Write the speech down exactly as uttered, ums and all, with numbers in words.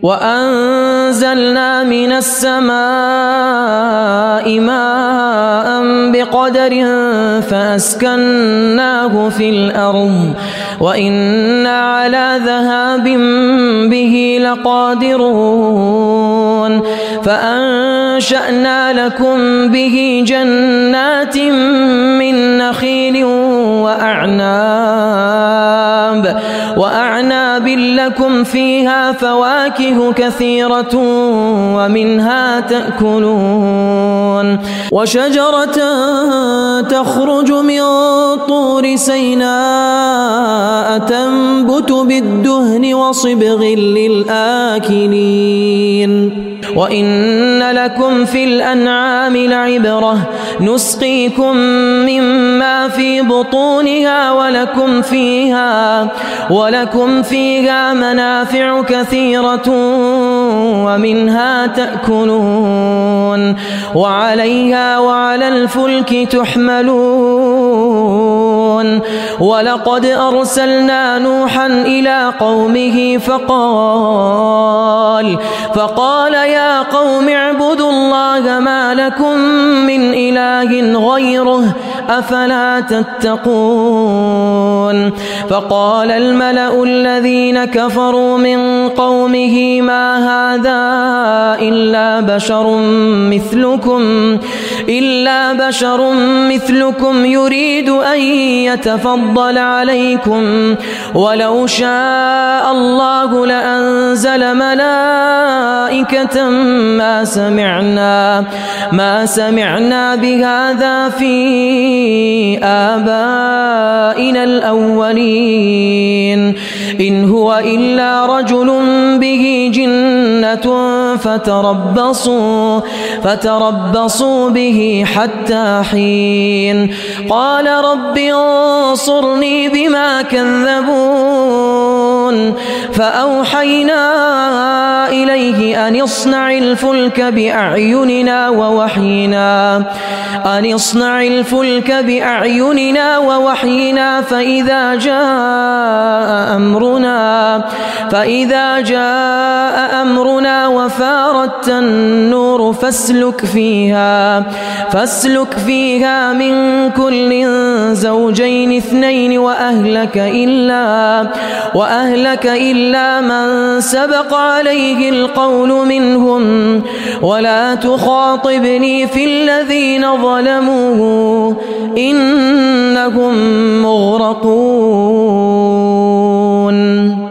وأنزلنا من السماء ماء بقدر فأسكناه في الأرض وإنا على ذهاب به لقادرون فأنشأنا لكم به جنات من نخيل وأعناب وأعناب لكم فيها فواكه كثيرة ومنها تأكلون وشجرة تخرج من طور سيناء تنبت بالدهن وصبغ للآكلين وإن لكم في الأنعام لعبرة نسقيكم مما في بطونها ولكم فيها ولكم فيها منافع كثيرة ومنها تأكلون وعليها وعلى الفلك تحملون ولقد أرسلنا نوحا إلى قومه فقال فقال يا قوم اعبدوا الله ما لكم من إله غيره أفلا تتقون فقال الملأ الذين كفروا من قومه ما هذا إلا بشر مثلكم إلا بشر مثلكم يريد أن يتفضل عليكم ولو شاء الله لأنزل ملائكة ما سمعنا ما سمعنا بهذا في آبائنا الأولين إن هو إلا رجل به جنة فتربصوا فتربصوا به حتى حين قال رب انصرني بما كذبون فأوحينا إليه أن اصنع الفلك بأعيننا ووحينا أن اصنع الفلك بأعيننا ووحينا فإذا جاء أمرنا فإذا جاء أمرنا وفارت النور فاسلك فيها فاسلك فيها من كل زوجين اثنين وأهلك إلا وأهلك إلا من سبق عليه القول منهم ولا تخاطبني في الذين ظلموا إنهم مغرقون.